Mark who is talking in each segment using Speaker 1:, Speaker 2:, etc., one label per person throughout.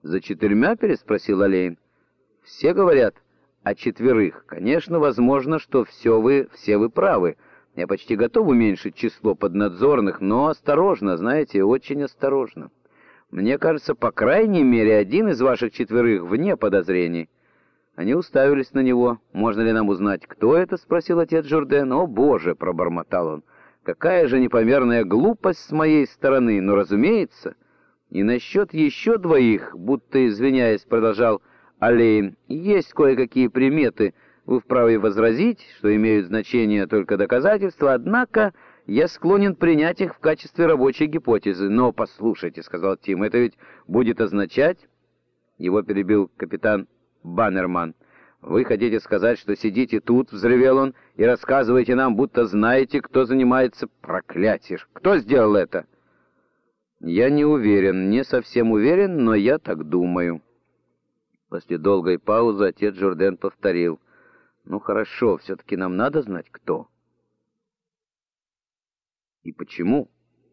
Speaker 1: «За 4?» — переспросил Олейн. «Все говорят о 4. Конечно, возможно, что все вы правы. Я почти готов уменьшить число поднадзорных, но осторожно, знаете, очень осторожно. Мне кажется, по крайней мере, один из ваших 4 вне подозрений». Они уставились на него. «Можно ли нам узнать, кто это?» — спросил отец Журден. «О, Боже!» — пробормотал он. «Какая же непомерная глупость с моей стороны! Но, разумеется, и насчет еще 2, будто извиняясь, продолжал Олейн, есть кое-какие приметы. Вы вправе возразить, что имеют значение только доказательства, однако я склонен принять их в качестве рабочей гипотезы. Но послушайте, — сказал Тим, — это ведь будет означать...» Его перебил капитан Баннерман. «Вы хотите сказать, что сидите тут, — взревел он, — и рассказываете нам, будто знаете, кто занимается проклятием? Кто сделал это?» «Я не уверен, не совсем уверен, но я так думаю». После долгой паузы отец Журден повторил: «Ну хорошо, все-таки нам надо знать, кто. И почему?»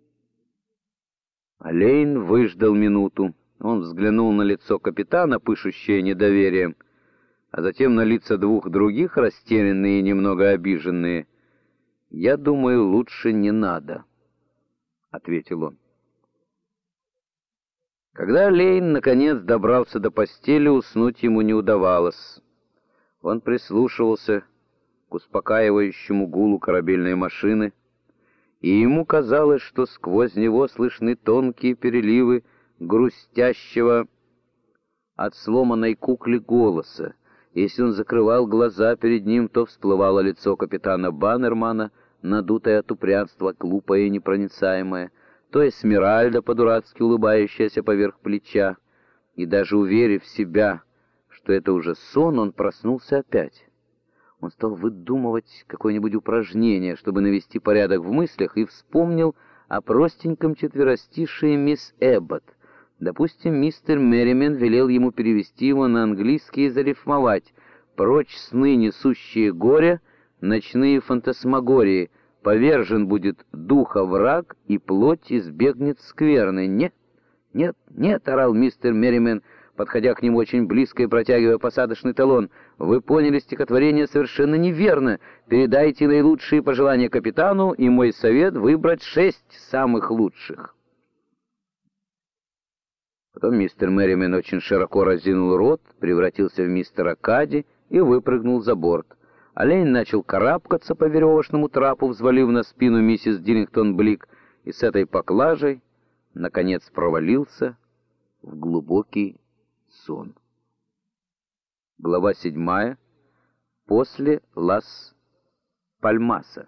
Speaker 1: Олейн выждал минуту. Он взглянул на лицо капитана, пышущее недоверием, а затем на лица 2 других, растерянные и немного обиженные. «Я думаю, лучше не надо», — ответил он. Когда Олейн наконец добрался до постели, уснуть ему не удавалось. Он прислушивался к успокаивающему гулу корабельной машины, и ему казалось, что сквозь него слышны тонкие переливы грустящего от сломанной куклы голоса. Если он закрывал глаза, перед ним то всплывало лицо капитана Баннермана, надутое от упрямства, глупое и непроницаемое, то Эсмеральда, по-дурацки улыбающаяся поверх плеча. И даже уверив себя, что это уже сон, он проснулся опять. Он стал выдумывать какое-нибудь упражнение, чтобы навести порядок в мыслях, и вспомнил о простеньком четверостишии мисс Эбботт. Допустим, мистер Мерримен велел ему перевести его на английский и зарифмовать: «Прочь сны, несущие горе, ночные фантасмагории, повержен будет духа враг, и плоть избегнет скверны». «Нет, нет, нет!» — орал мистер Мерримен, подходя к нему очень близко и протягивая посадочный талон. «Вы поняли стихотворение совершенно неверно. Передайте наилучшие пожелания капитану, и мой совет — выбрать 6 самых лучших». Потом мистер Мерримен очень широко разинул рот, превратился в мистера Кади и выпрыгнул за борт. Олейн начал карабкаться по веревочному трапу, взвалив на спину миссис Диллингтон Блик, и с этой поклажей, наконец, провалился в глубокий сон. Глава 7. После Лас-Пальмаса.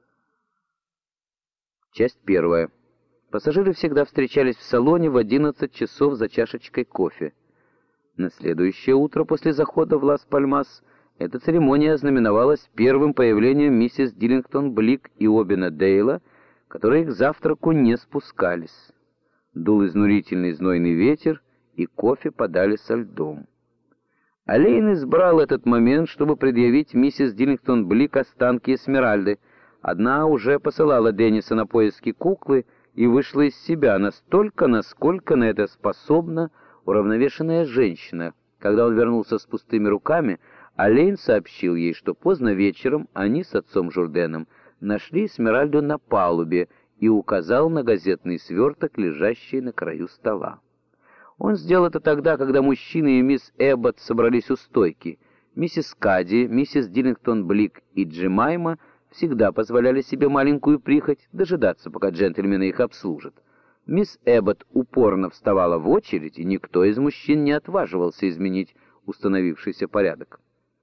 Speaker 1: Часть 1. Пассажиры всегда встречались в салоне в 11 часов за чашечкой кофе. На следующее утро после захода в Лас-Пальмас эта церемония ознаменовалась первым появлением миссис Диллингтон Блик и Обина Дейла, которые к завтраку не спускались. Дул изнурительный знойный ветер, и кофе подали со льдом. Олейн избрал этот момент, чтобы предъявить миссис Диллингтон Блик останки Эсмеральды. Одна уже посылала Денниса на поиски куклы и вышла из себя настолько, насколько на это способна уравновешенная женщина. Когда он вернулся с пустыми руками, Олейн сообщил ей, что поздно вечером они с отцом Журденом нашли Эсмеральду на палубе, и указал на газетный сверток, лежащий на краю стола. Он сделал это тогда, когда мужчины и мисс Эбботт собрались у стойки. Миссис Кади, миссис Диллингтон Блик и Джемайма всегда позволяли себе маленькую прихоть дожидаться, пока джентльмены их обслужат. Мисс Эбботт упорно вставала в очередь, и никто из мужчин не отваживался изменить установившийся порядок.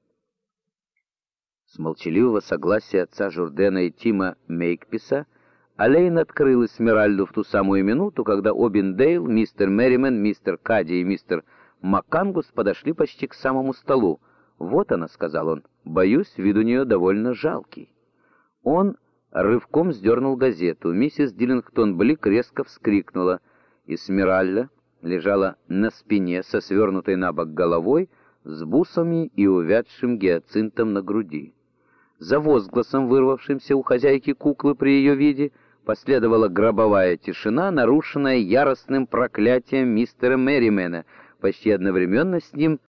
Speaker 1: С молчаливого согласия отца Журдена и Тима Мейкписа Олейн открыл Эсмеральду в ту самую минуту, когда Обин Дейл, мистер Мерримен, мистер Кади и мистер Маккангус подошли почти к самому столу. «Вот она», — сказал он, — «боюсь, вид у нее довольно жалкий». Он рывком сдернул газету. Миссис Диллингтон Блик резко вскрикнула. Эсмеральда лежала на спине со свернутой на бок головой, с бусами и увядшим гиацинтом на груди. За возгласом, вырвавшимся у хозяйки куклы при ее виде, последовала гробовая тишина, нарушенная яростным проклятием мистера Мерримена. почти одновременно с ним